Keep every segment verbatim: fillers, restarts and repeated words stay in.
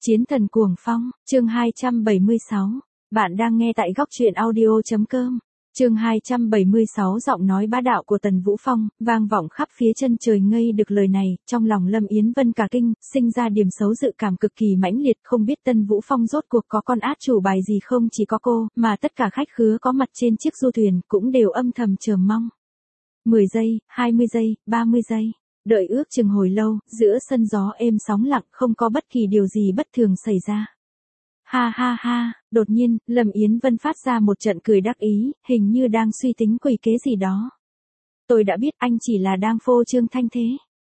Chiến thần cuồng phong, chương hai trăm bảy mươi sáu. Bạn đang nghe tại góc truyện audio.com. Chương hai trăm bảy mươi sáu. Giọng nói bá đạo của Tần Vũ Phong vang vọng khắp phía chân trời. Ngây được lời này, trong lòng Lâm Yến Vân cả kinh, sinh ra điểm xấu dự cảm cực kỳ mãnh liệt, không biết Tân Vũ Phong rốt cuộc có con át chủ bài gì không. Chỉ có cô, mà tất cả khách khứa có mặt trên chiếc du thuyền cũng đều âm thầm chờ mong. mười giây, hai mươi giây, ba mươi giây. Đợi ước chừng hồi lâu, giữa sân gió êm sóng lặng, không có bất kỳ điều gì bất thường xảy ra. Ha ha ha, đột nhiên, Lâm Yến Vân phát ra một trận cười đắc ý, hình như đang suy tính quỷ kế gì đó. Tôi đã biết anh chỉ là đang phô trương thanh thế.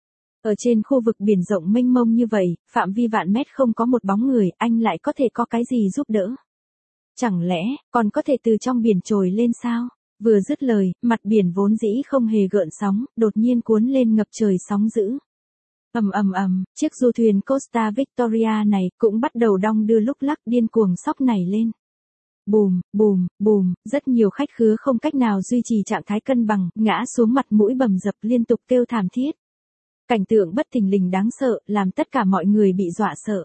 Ở trên khu vực biển rộng mênh mông như vậy, phạm vi vạn mét không có một bóng người, anh lại có thể có cái gì giúp đỡ? Chẳng lẽ, còn có thể từ trong biển trồi lên sao? Vừa dứt lời, mặt biển vốn dĩ không hề gợn sóng, đột nhiên cuốn lên ngập trời sóng dữ. Ầm ầm ầm, chiếc du thuyền Costa Victoria này cũng bắt đầu đong đưa lúc lắc điên cuồng sóc nảy lên. Bùm, bùm, bùm, rất nhiều khách khứa không cách nào duy trì trạng thái cân bằng, ngã xuống mặt mũi bầm dập liên tục kêu thảm thiết. Cảnh tượng bất thình lình đáng sợ, làm tất cả mọi người bị dọa sợ.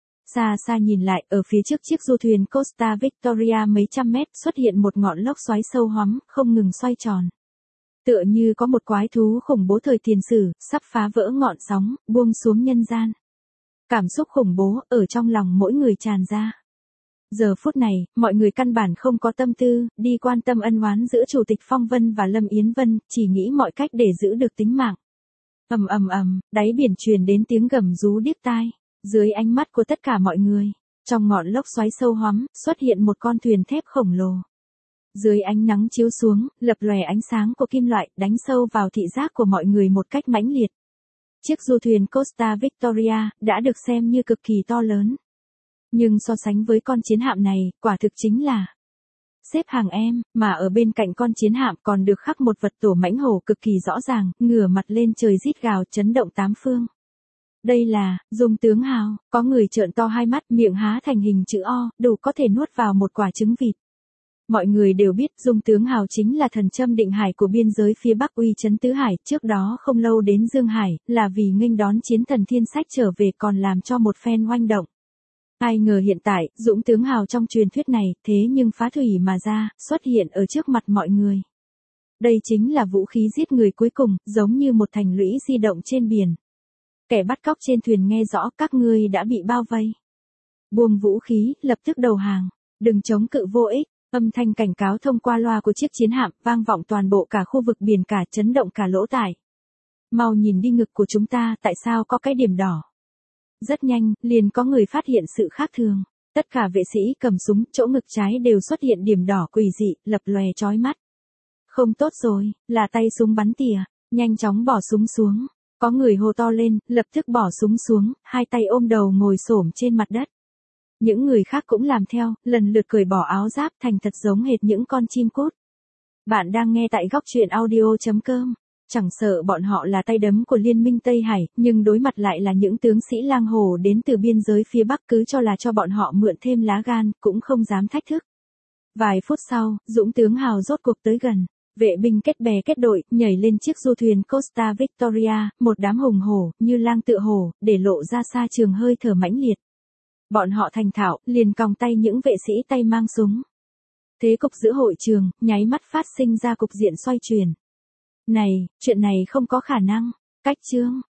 Xa xa nhìn lại, ở phía trước chiếc du thuyền Costa Victoria mấy trăm mét xuất hiện một ngọn lốc xoáy sâu hoắm, không ngừng xoay tròn. Tựa như có một quái thú khủng bố thời tiền sử, sắp phá vỡ ngọn sóng, buông xuống nhân gian. Cảm xúc khủng bố, ở trong lòng mỗi người tràn ra. Giờ phút này, mọi người căn bản không có tâm tư, đi quan tâm ân oán giữa Chủ tịch Phong Vân và Lâm Yến Vân, chỉ nghĩ mọi cách để giữ được tính mạng. Ầm ầm ầm, đáy biển truyền đến tiếng gầm rú điếc tai. Dưới ánh mắt của tất cả mọi người, trong ngọn lốc xoáy sâu hoắm, xuất hiện một con thuyền thép khổng lồ. Dưới ánh nắng chiếu xuống, lập lòe ánh sáng của kim loại, đánh sâu vào thị giác của mọi người một cách mãnh liệt. Chiếc du thuyền Costa Victoria đã được xem như cực kỳ to lớn. Nhưng so sánh với con chiến hạm này, quả thực chính là xếp hàng em, mà ở bên cạnh con chiến hạm còn được khắc một vật tổ mãnh hổ cực kỳ rõ ràng, ngửa mặt lên trời rít gào chấn động tám phương. Đây là, Dung Tướng Hào, có người trợn to hai mắt, miệng há thành hình chữ O, đủ có thể nuốt vào một quả trứng vịt. Mọi người đều biết Dung Tướng Hào chính là thần châm định hải của biên giới phía Bắc uy chấn tứ hải, trước đó không lâu đến Dương Hải, là vì nghênh đón chiến thần thiên sách trở về còn làm cho một phen oanh động. Ai ngờ hiện tại, Dũng Tướng Hào trong truyền thuyết này, thế nhưng phá thủy mà ra, xuất hiện ở trước mặt mọi người. Đây chính là vũ khí giết người cuối cùng, giống như một thành lũy di động trên biển. Kẻ bắt cóc trên thuyền nghe rõ các ngươi đã bị bao vây. Buông vũ khí, lập tức đầu hàng. Đừng chống cự vô ích. Âm thanh cảnh cáo thông qua loa của chiếc chiến hạm vang vọng toàn bộ cả khu vực biển cả, chấn động cả lỗ tai. Mau nhìn đi, ngực của chúng ta, tại sao có cái điểm đỏ? Rất nhanh, liền có người phát hiện sự khác thường. Tất cả vệ sĩ cầm súng, chỗ ngực trái đều xuất hiện điểm đỏ quỷ dị, lập lòe chói mắt. Không tốt rồi, là tay súng bắn tỉa. Nhanh chóng bỏ súng xuống. Có người hô to lên, lập tức bỏ súng xuống, hai tay ôm đầu ngồi xổm trên mặt đất. Những người khác cũng làm theo, lần lượt cởi bỏ áo giáp thành thật giống hệt những con chim cút. Bạn đang nghe tại góc truyện audio.com. Chẳng sợ bọn họ là tay đấm của Liên minh Tây Hải, nhưng đối mặt lại là những tướng sĩ lang hồ đến từ biên giới phía Bắc, cứ cho là cho bọn họ mượn thêm lá gan, cũng không dám thách thức. Vài phút sau, Dũng Tướng Hào rốt cuộc tới gần. Vệ binh kết bè kết đội, nhảy lên chiếc du thuyền Costa Victoria, một đám hùng hổ, như lang tựa hổ, để lộ ra xa trường hơi thở mãnh liệt. Bọn họ thành thạo, liền còng tay những vệ sĩ tay mang súng. Thế cục giữa hội trường, nháy mắt phát sinh ra cục diện xoay chuyển. Này, chuyện này không có khả năng. Cách chương,